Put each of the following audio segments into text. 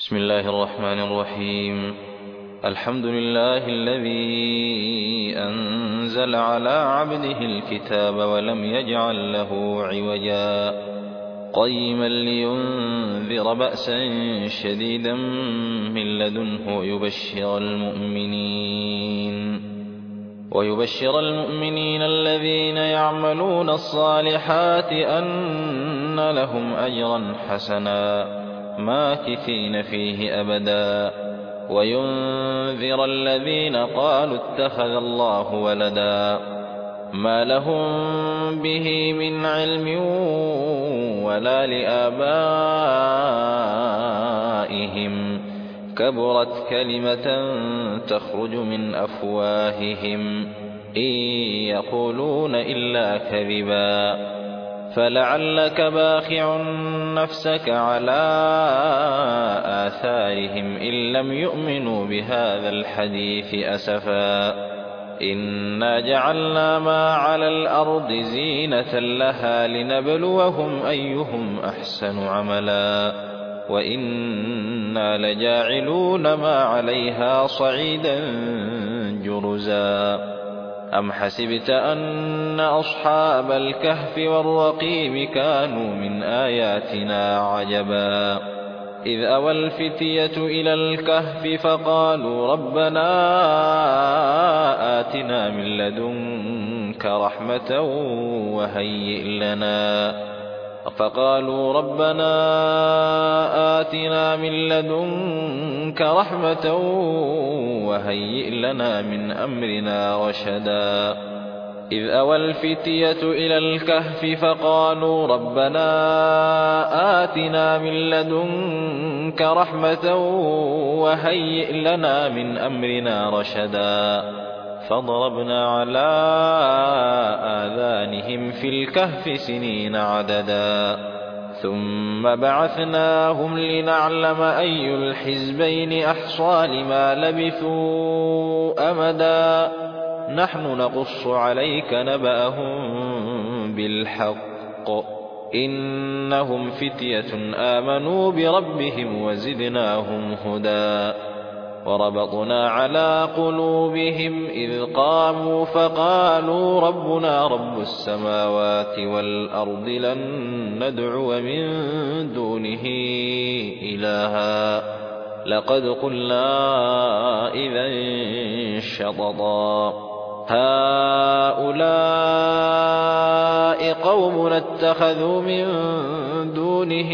بسم الله الرحمن الرحيم. الحمد لله الذي أنزل على عبده الكتاب ولم يجعل له عوجا قيما لينذر بأسا شديدا من لدنه ويبشر المؤمنين الذين يعملون الصالحات أن لهم أجرا حسنا ماكثين فيه أبدا وينذر الذين قالوا اتخذ الله ولدا ما لهم به من علم ولا لآبائهم كبرت كلمة تخرج من أفواههم إن يقولون إلا كذبا فلعلك باخع نفسك على آثارهم إن لم يؤمنوا بهذا الحديث أسفا إنا جعلنا ما على الأرض زينة لها لنبلوهم أيهم أحسن عملا وإنا لجاعلون ما عليها صعيدا جرزا أم حسبت أن أصحاب الكهف والرقيم كانوا من آياتنا عجبا إذ أوى الفتية إلى الكهف فقالوا ربنا آتنا من لدنك رحمة وهيئ لنا من أمرنا رشدا إذ أوى الفتية إلى الكهف فقالوا ربنا آتنا من لدنك رحمة وهيئ لنا من أمرنا رشدا فضربنا على آذانهم في الكهف سنين عددا ثم بعثناهم لنعلم أي الحزبين أحصى لما لبثوا أمدا نحن نقص عليك نبأهم بالحق إنهم فتية آمنوا بربهم وزدناهم هدى وربطنا على قلوبهم إذ قاموا فقالوا ربنا رب السماوات والأرض لن ندعو من دونه إلها لقد قلنا إذا شططا هؤلاء قوم اتخذوا من دونه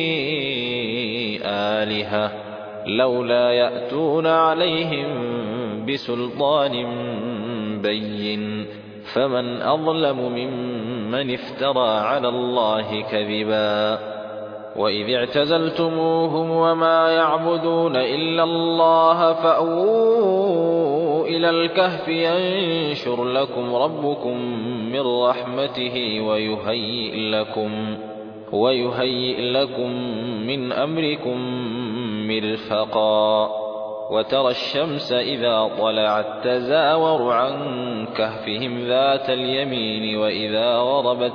آلهة لولا يأتون عليهم بسلطان بين فمن أظلم ممن افترى على الله كذبا وإذ اعتزلتموهم وما يعبدون إلا الله فأووا إلى الكهف ينشر لكم ربكم من رحمته ويهيئ لكم من أمركم مرفقا وترى الشمس إذا طلعت تزاور عن كهفهم ذات اليمين وإذا غربت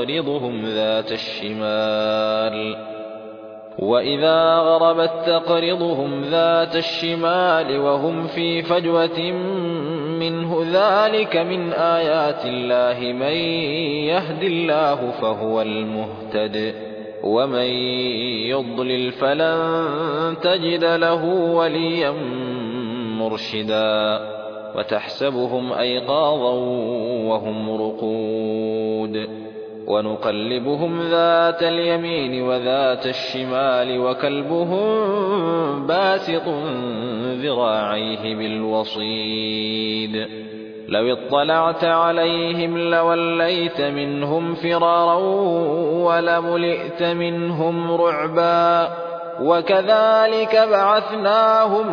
تقرضهم ذات الشمال وهم في فجوة منه ذلك من آيات الله من يهد الله فهو المهتد ومن يضلل فلن تجد له وليا مرشدا وتحسبهم أيقاظا وهم رقود ونقلبهم ذات اليمين وذات الشمال وكلبهم باسط ذراعيه بالوصيد لو اطلعت عليهم لوليت منهم فرارا ولملئت منهم رعبا وكذلك بعثناهم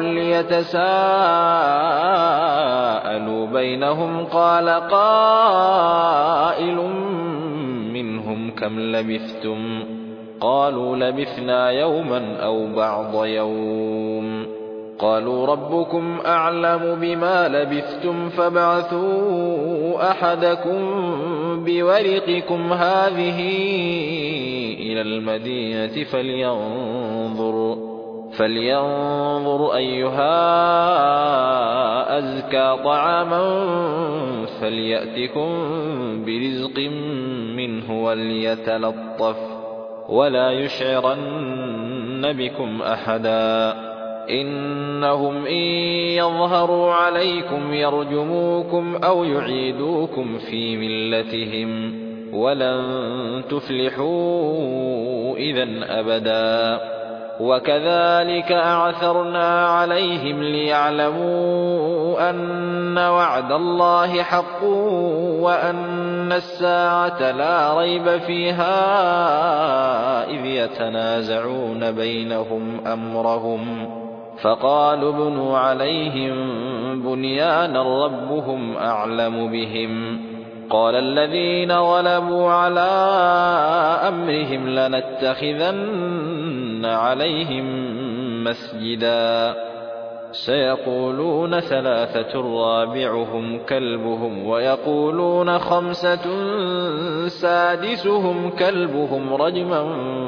ليتساءلوا بينهم قال قائل منهم كم لبثتم قالوا لبثنا يوما أو بعض يوم قالوا ربكم أعلم بما لبثتم فابعثوا أحدكم بورقكم هذه إلى المدينة فلينظر أيها أزكى طعاما فليأتكم برزق منه وليتلطف ولا يشعرن بكم أحدا إنهم إن يظهروا عليكم يرجموكم أو يعيدوكم في ملتهم ولن تفلحوا إذن أبدا وكذلك أعثرنا عليهم ليعلموا أن وعد الله حق وأن الساعة لا ريب فيها إذ يتنازعون بينهم أمرهم فقالوا ابنوا عليهم بنيانا ربهم أعلم بهم قال الذين غلبوا على أمرهم لنتخذن عليهم مسجدا سيقولون ثلاثة رابعهم كلبهم ويقولون خمسة سادسهم كلبهم رجما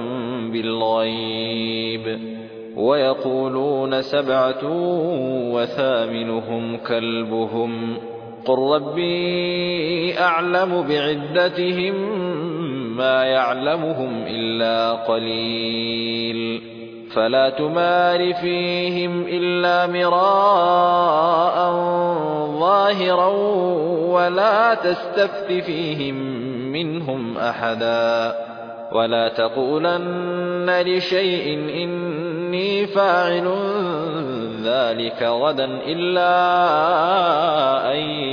بالغيب ويقولون سبعة وثامنهم كلبهم قل ربي أعلم بعدتهم ما يعلمهم إلا قليل فلا تمار فيهم إلا مراء ظاهرا ولا تستفت فيهم منهم أحدا ولا تقولن لشيء إني فاعل ذلك غدا إلا أن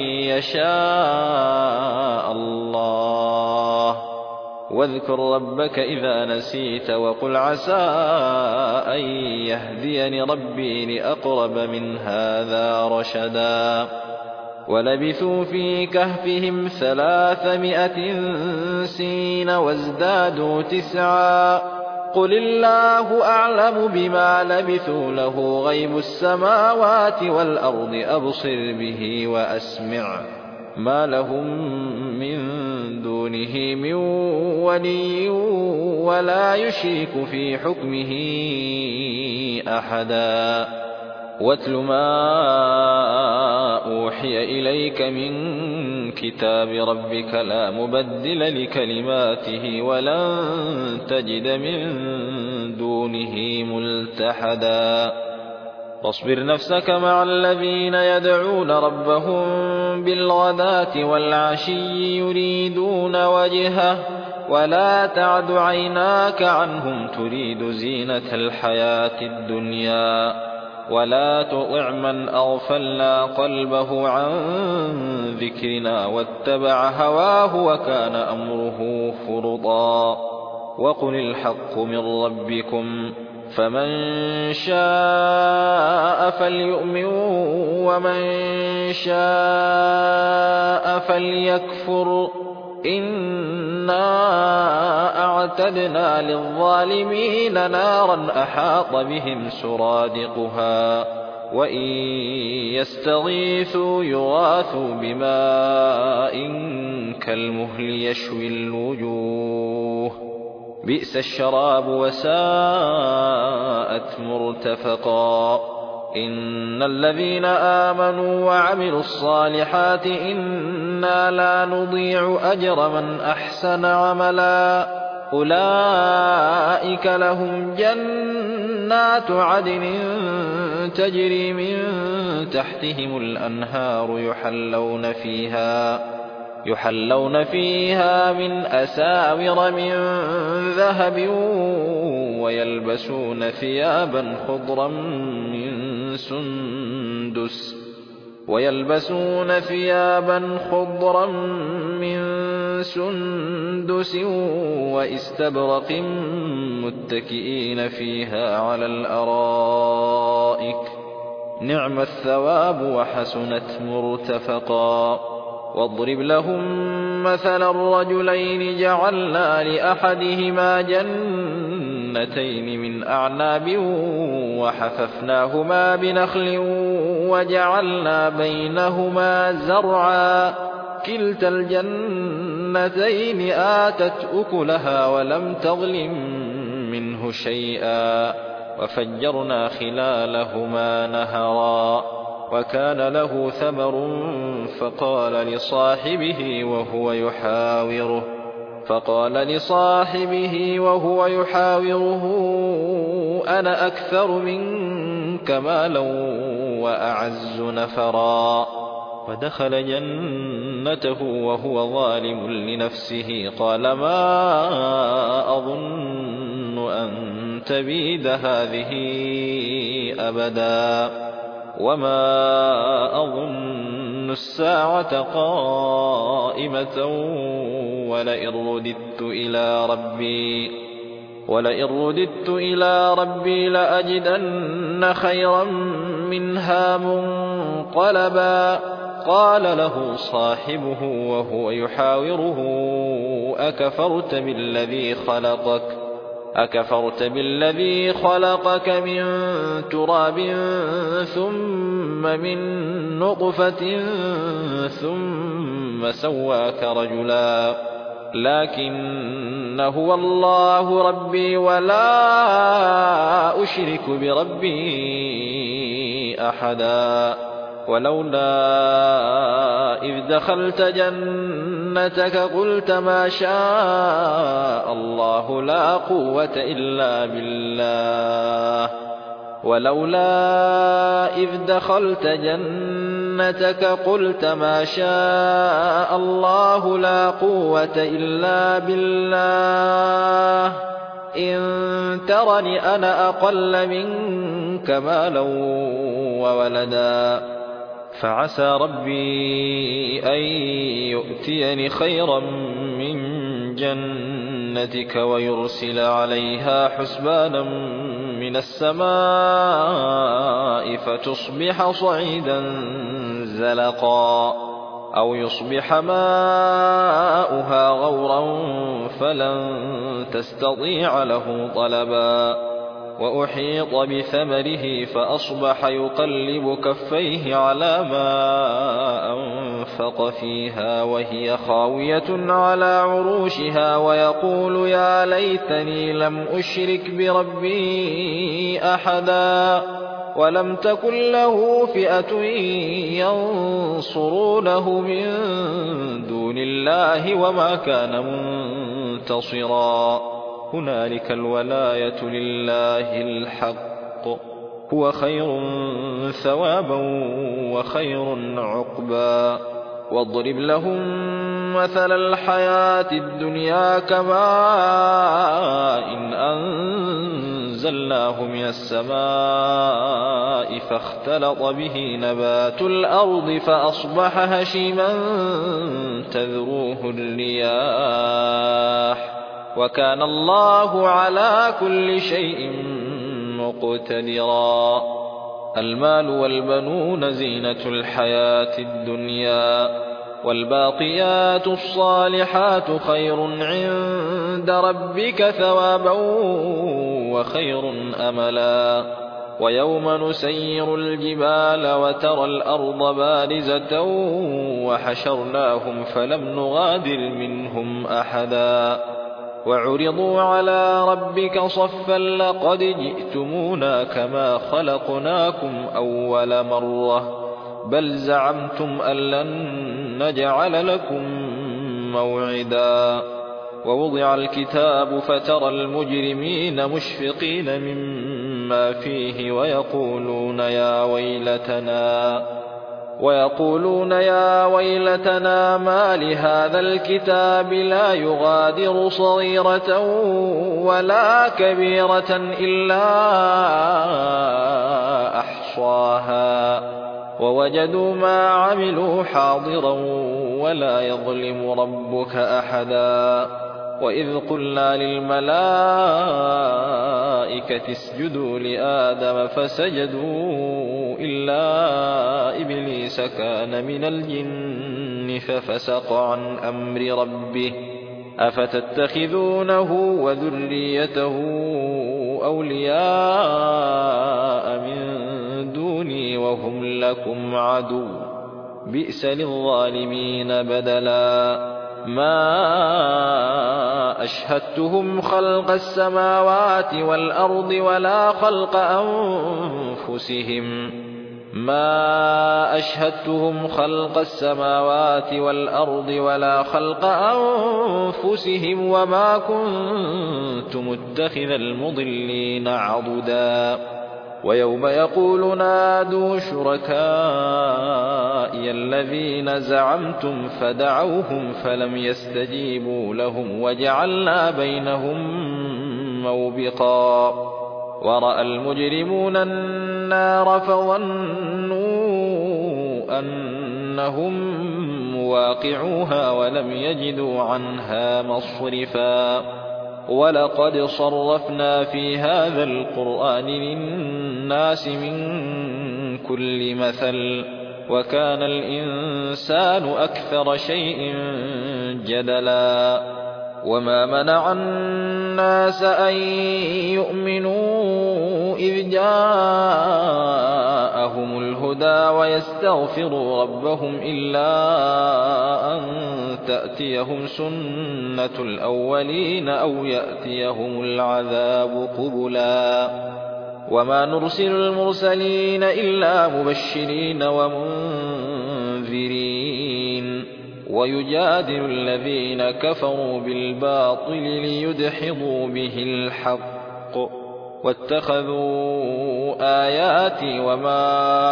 يشاء الله واذكر ربك إذا نسيت وقل عسى أن يهديني ربي لأقرب من هذا رشدا ولبثوا في كهفهم 300 سنين وازدادوا 9 قل الله أعلم بما لبثوا له غيب السماوات والأرض أبصر به وأسمع ما لهم من دونه من ولي ولا يشرك في حكمه أحدا واتل ما أوحي إليك من كتاب ربك لا مبدل لكلماته ولن تجد من دونه ملتحدا واصبر نفسك مع الذين يدعون ربهم بالغداة والعشي يريدون وجهه ولا تعد عيناك عنهم تريد زينة الحياة الدنيا ولا تطع من أغفلنا قلبه عن ذكرنا واتبع هواه وكان أمره فرطا وقل الحق من ربكم فمن شاء فليؤمن ومن شاء فليكفر إنا أعتدنا للظالمين نارا أحاط بهم سرادقها وإن يستغيثوا يغاثوا بماء كالمهل يشوي الوجوه بئس الشراب وساءت مرتفقا إن الذين آمنوا وعملوا الصالحات إنا لا نضيع أجر من أحسن عملا أولئك لهم جنات عدن تجري من تحتهم الأنهار يحلون فيها من أساور من ذهب ويلبسون ثيابا خضرا من سندس وإستبرق متكئين فيها على الأرائك نعم الثواب وحسنت مرتفقا واضرب لهم مثلا الرجلين جعلنا لأحدهما جنتين من أعناب وحففناهما بنخل وجعلنا بينهما زرعا كلتا الجنتين آتت أكلها ولم تظلم منه شيئا وفجرنا خلالهما نهرا وكان له ثمر فقال لصاحبه وهو يحاوره أنا أكثر منك مالا وأعز نفرا ودخل جنته وهو ظالم لنفسه قال ما أظن أن تبيد هذه أبدا وما أظن الساعة قائمة ولئن رددت إلى ربي لأجدن خيرا منها منقلبا قال له صاحبه وهو يحاوره أكفرت بالذي خلقك من تراب ثم من نطفة ثم سواك رجلا لكن هو الله ربي ولا أشرك بربي أحدا ولولا إذ دخلت جنتك قلت ما شاء الله لا قوة إلا بالله إن ترني أنا أقل منك مالا وولدا فعسى ربي أن يؤتيني خيرا من جنتك ويرسل عليها حسبانا من السماء فتصبح صعيدا زلقا أو يصبح ماؤها غورا فلن تستطيع له طلبا وأحيط بثمره فأصبح يقلب كفيه على ما أنفق فيها وهي خاوية على عروشها ويقول يا ليتني لم أشرك بربي أحدا ولم تكن له فئة ينصرونه من دون الله وما كان منتصرا هنالك الولاية لله الحق هو خير ثوابا وخير عقبا واضرب لهم مثل الحياة الدنيا كماء إن أنزلناه من السماء فاختلط به نبات الأرض فأصبح هشيما تذروه الرياح وكان الله على كل شيء مقتدرا المال والبنون زينة الحياة الدنيا والباقيات الصالحات خير عند ربك ثوابا وخير أملا ويوم نسير الجبال وترى الأرض بارزة وحشرناهم فلم نغادر منهم أحدا وعرضوا على ربك صفا لقد جئتمونا كما خلقناكم أول مرة بل زعمتم أن لن نجعل لكم موعدا ووضع الكتاب فترى المجرمين مشفقين مما فيه ويقولون يا ويلتنا ما لهذا الكتاب لا يغادر صغيرة ولا كبيرة إلا أحصاها ووجدوا ما عملوا حاضرا ولا يظلم ربك أحدا وإذ قلنا للملائكة اسجدوا لآدم فسجدوا إلا إبليس كان من الجن ففسق عن أمر ربه أفتتخذونه وذريته أولياء من دوني وهم لكم عدو بئس للظالمين بدلا ما أشهدتهم خلق السماوات والأرض ولا خلق أنفسهم وما كنت متخذ المضلين عضدا ويوم يقول نادوا شركائي الذين زعمتم فدعوهم فلم يستجيبوا لهم وجعلنا بينهم موبقا ورأى المجرمون النار فظنوا أنهم مواقعوها ولم يجدوا عنها مصرفا ولقد صرفنا في هذا القرآن للناس من كل مثل وكان الإنسان أكثر شيء جدلا وما منع الناس أن يؤمنوا إذ جاءهم الهدى ويستغفروا ربهم إلا أن تأتيهم سنة الأولين أو يأتيهم العذاب قبلا وما نرسل المرسلين إلا مبشرين ومنذرين ويجادل الذين كفروا بالباطل ليدحضوا به الحق واتخذوا آياتي وما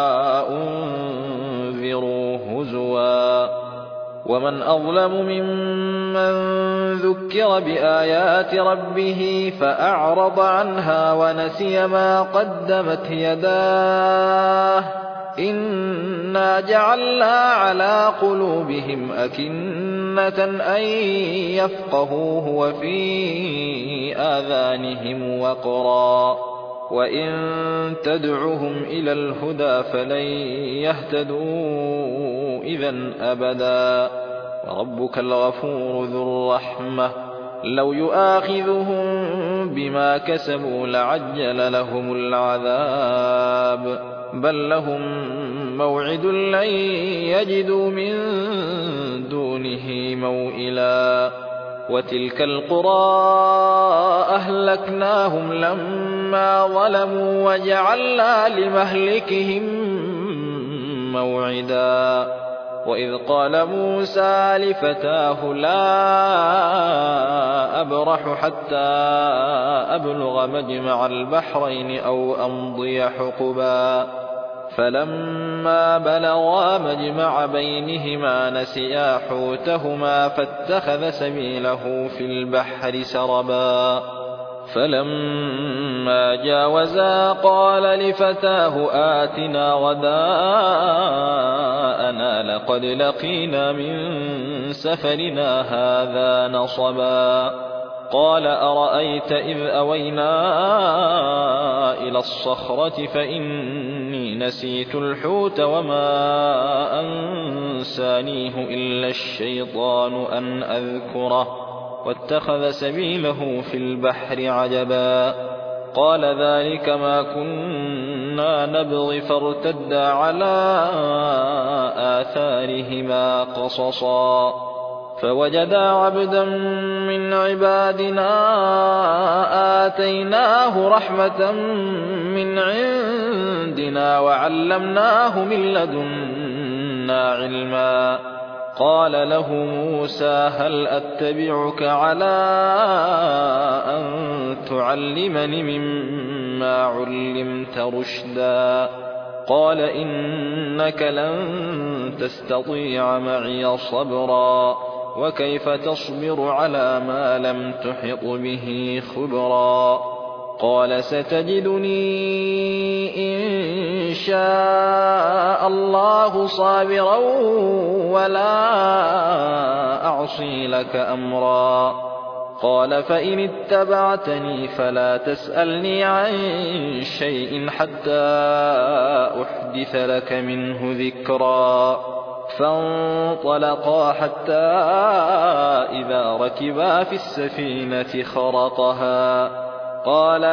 أنذروا هزوا ومن أظلم ممن ذكر بآيات ربه فأعرض عنها ونسي ما قدمت يداه إنا جعلنا على قلوبهم أكنة أن يفقهوه وفي آذانهم وقرا وإن تدعهم إلى الهدى فلن يهتدوا إذن أبدا وربك الغفور ذو الرحمة لو يؤاخذهم بما كسبوا لعجل لهم العذاب بل لهم موعد لن يجدوا من دونه موئلا وتلك القرى أهلكناهم لما ظلموا وجعلنا لمهلكهم موعدا وإذ قال موسى لفتاه لا أبرح حتى أبلغ مجمع البحرين أو أمضي حقبا فلما بلغا مجمع بينهما نسيا حوتهما فاتخذ سبيله في البحر سربا فلما جاوزا قال لفتاه آتنا غداءنا لقد لقينا من سفرنا هذا نصبا قال أرأيت إذ أوينا إلى الصخرة فإني نسيت الحوت وما أنسانيه إلا الشيطان أن أذكره واتخذ سبيله في البحر عجبا قال ذلك ما كنا نبغي فارتدا على آثارهما قصصا فوجدا عبدا من عبادنا آتيناه رحمة من عندنا وعلمناه من لدنا علما قال له موسى هل أتبعك على أن تعلمني مما علمت رشدا قال إنك لن تستطيع معي صبرا وكيف تصبر على ما لم تحط به خبرا قال ستجدني إن شاء الله صابرا ولا أعصي لك أمرا قال فإن اتبعتني فلا تسألني عن شيء حتى أحدث لك منه ذكرا فانطلقا حتى إذا ركبا في السفينة خرقها قال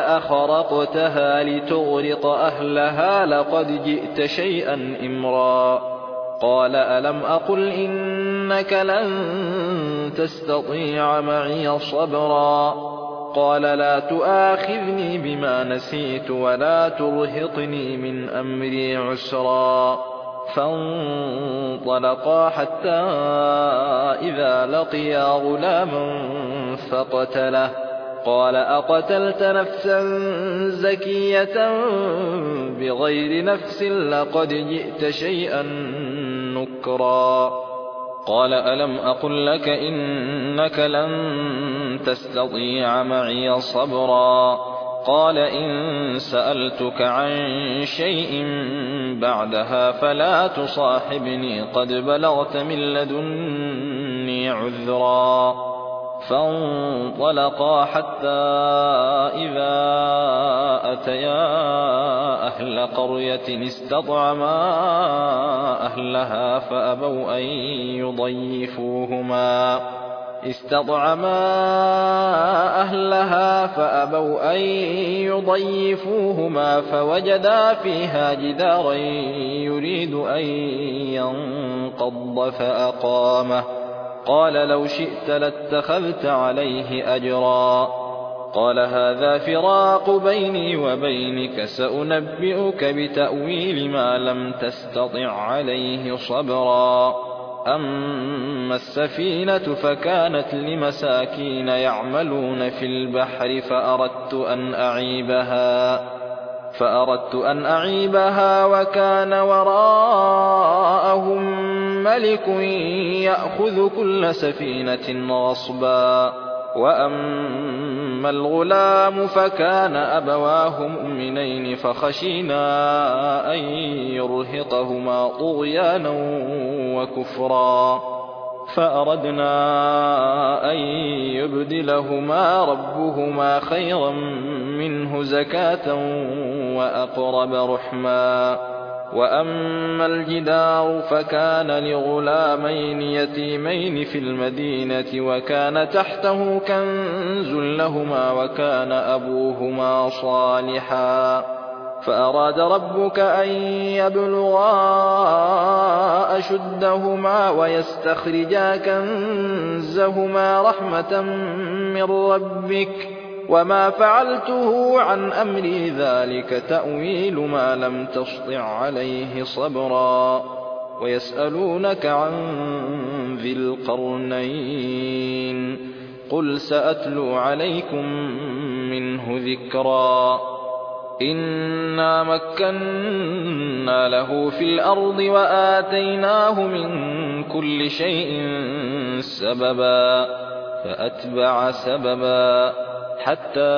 أخرقتها لتغرق أهلها لقد جئت شيئا إمرا قال ألم أقل إنك لن تستطيع معي صبرا قال لا تؤاخذني بما نسيت ولا ترهقني من أمري عسرا فانطلقا حتى إذا لقيا غلاما فقتله قال أقتلت نفسا زكية بغير نفس لقد جئت شيئا نكرا قال ألم أقل لك إنك لن تستطيع معي صبرا قال إن سألتك عن شيء بعدها فلا تصاحبني قد بلغت من لدني عذرا فانطلقا حتى إذا أتيا أهل قرية استطعما أهلها فأبوا أن يضيفوهما فوجدا فيها جدارا يريد أن ينقض فأقامه قال لو شئت لاتخذت عليه أجرا قال هذا فراق بيني وبينك سأنبئك بتأويل ما لم تستطع عليه صبرا أما السفينة فكانت لمساكين يعملون في البحر فأردت أن أعيبها وكان وراءهم ملك يأخذ كل سفينة غصبا وأما الغلام فكان أبواه مؤمنين فخشينا أن يرهقهما طغيانا وكفرا فأردنا أن يبدلهما ربهما خيرا منه زكاة وأقرب رحما وأما الجدار فكان لغلامين يتيمين في المدينة وكان تحته كنز لهما وكان أبوهما صالحا فأراد ربك أن يبلغا أشدهما ويستخرجا كنزهما رحمة من ربك وما فعلته عن أمري ذلك تأويل ما لم تسطع عليه صبرا ويسألونك عن ذي القرنين قل سأتلو عليكم منه ذكرا إنا مكنا له في الأرض وآتيناه من كل شيء سببا فأتبع سببا حتى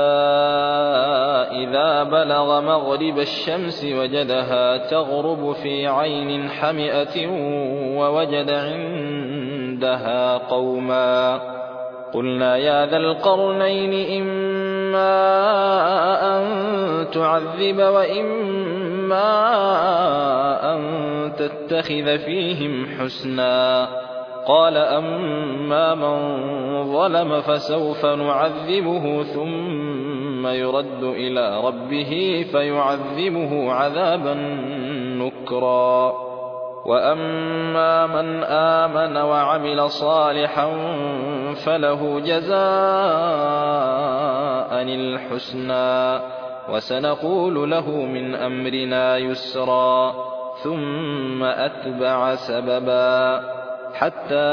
إذا بلغ مغرب الشمس وجدها تغرب في عين حمئة ووجد عندها قوما قلنا يا ذا القرنين إما أن تعذب وإما أن تتخذ فيهم حسنا قال أما من ظلم فسوف نعذبه ثم يرد إلى ربه فيعذبه عذابا نكرا وأما من آمن وعمل صالحا فله جزاء الحسنى وسنقول له من أمرنا يسرا ثم أتبع سببا حتى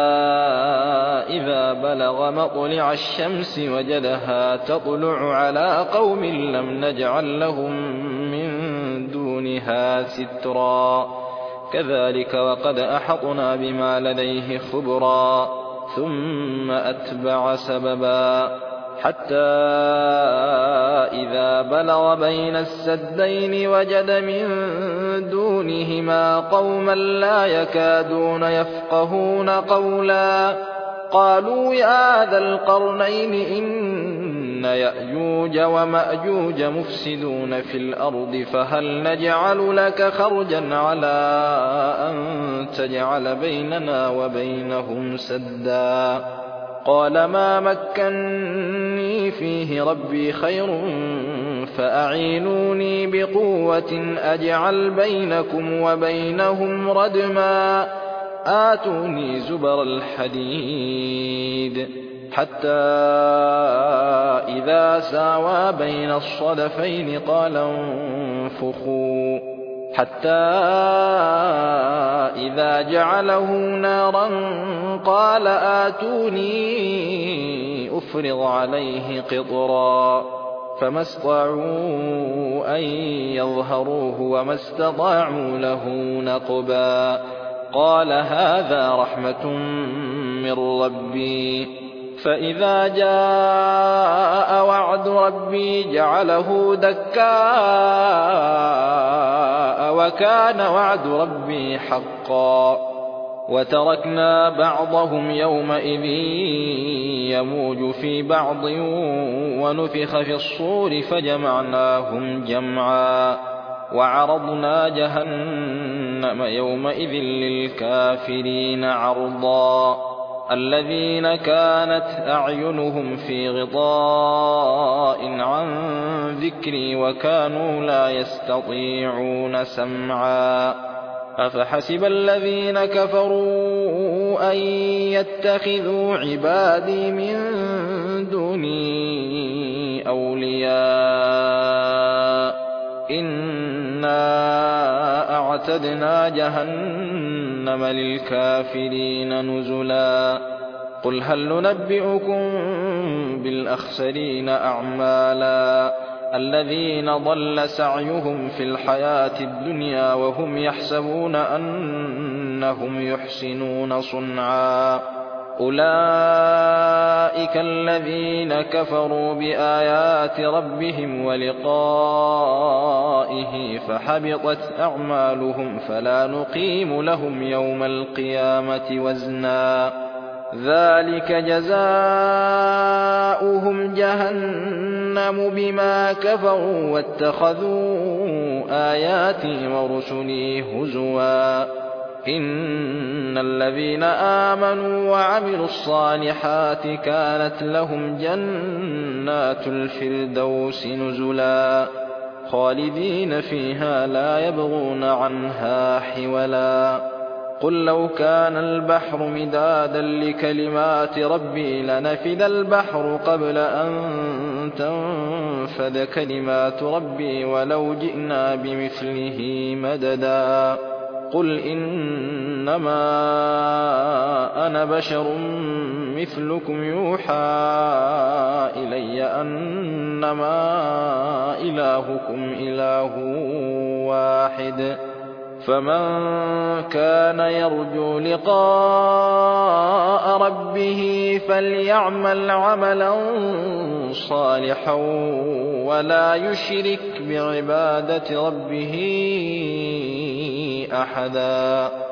إذا بلغ مطلع الشمس وجدها تطلع على قوم لم نجعل لهم من دونها سترا كذلك وقد أحطنا بما لديه خبرا ثم أتبع سببا حتى إذا بلغ بين السدين وجد من دونهما قوما لا يكادون يفقهون قولا قالوا يا ذا القرنين إن يأجوج ومأجوج مفسدون في الأرض فهل نجعل لك خرجا على أن تجعل بيننا وبينهم سدا قال ما مكني فيه ربي خير فأعينوني بقوة أجعل بينكم وبينهم ردما آتوني زبر الحديد حتى إذا ساوى بين الصدفين قال انفخوا حتى إذا جعله نارا قال آتوني أفرغ عليه قطرا فما استطاعوا أن يظهروه وما استطاعوا له نقبا قال هذا رحمة من ربي فإذا جاء وعد ربي جعله دكاء وكان وعد ربي حقا وتركنا بعضهم يومئذ يموج في بعض ونفخ في الصور فجمعناهم جمعا وعرضنا جهنم يومئذ للكافرين عرضا الذين كانت أعينهم في غطاء عن ذكري وكانوا لا يستطيعون سمعا أفحسب الذين كفروا أن يتخذوا عبادي من دوني أولياء إنا أعتدنا جهنم للكافرين نزلا قل هل ننبئكم بالأخسرين أعمالا الذين ضل سعيهم في الحياة الدنيا وهم يحسبون أنهم يحسنون صنعا أولئك الذين كفروا بآيات ربهم ولقائه فحبطت أعمالهم فلا نقيم لهم يوم القيامة وزنا ذلك جزاؤهم جهنم بما كفروا واتخذوا آياتي ورسلي هزوا إن الذين آمنوا وعملوا الصالحات كانت لهم جنات الفردوس نزلا خالدين فيها لا يبغون عنها حولا قل لو كان البحر مدادا لكلمات ربي لنفد البحر قبل أن تنفد كلمات ربي ولو جئنا بمثله مددا قل إنما أنا بشر مثلكم يوحى إلي أنما إلهكم إله واحد فمن كان يرجو لقاء ربه فليعمل عملا صالحا ولا يشرك بعبادة ربه أحدا